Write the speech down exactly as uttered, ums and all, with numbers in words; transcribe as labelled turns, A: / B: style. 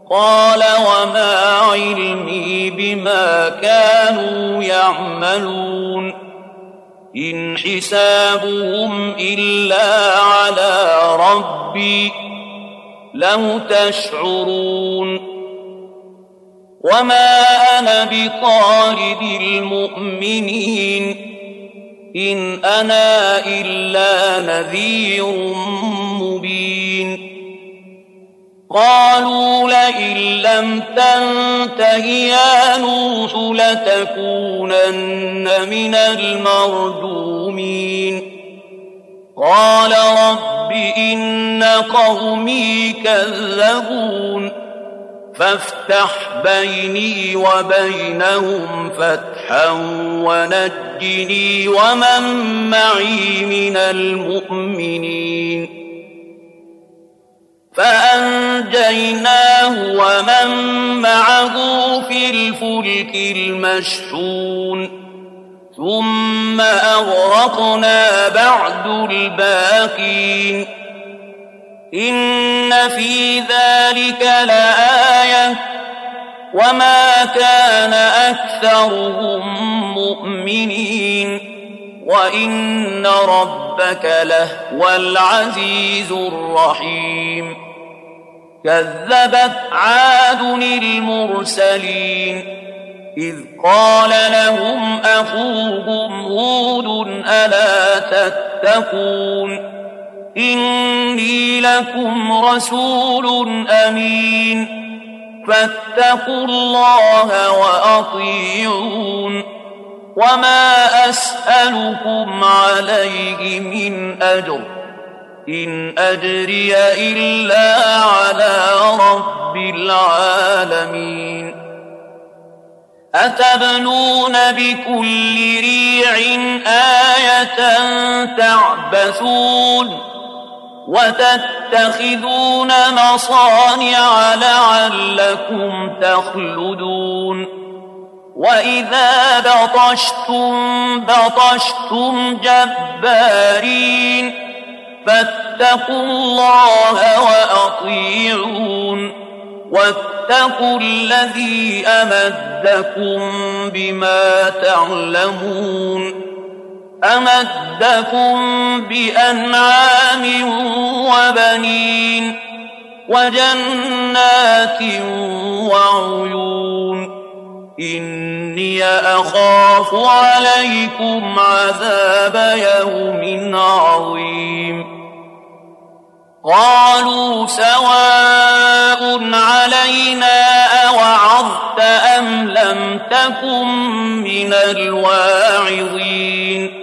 A: قال وما علمي بما كانوا يعملون إن حسابهم إلا على ربي لو تشعرون وما أنا بطارد المؤمنين إن أنا إلا نذير مبين قالوا لئن لم تنته يا نوح لتكونن من المرجومين قال رب إن قومي كذبون فافتح بيني وبينهم فتحا ونجني ومن معي من المؤمنين فأنجيناه ومن معه في الفلك المشحون ثم أغرقنا بعد الباقين إن في ذلك لآية وما كان أكثرهم مؤمنين وإن ربك لهو العزيز الرحيم كذبت عاد المرسلين إذ قال لهم أخوهم هود ألا تتقون إني لكم رسول أمين فاتقوا الله وأطيعون وما أسألكم عليه من أجر إن أجري إلا على رب العالمين أتبنون بكل ريع آية تعبثون وتتخذون مصانع لعلكم تخلدون وإذا بطشتم بطشتم جبارين فاتقوا الله وأطيعون واتقوا الذي أمدكم بما تعلمون أمدكم بأنعام وبنين وجنات وعيون إني أخاف عليكم عذاب يوم عظيم قالوا سواء علينا أوعظت أم لم تكن من الواعظين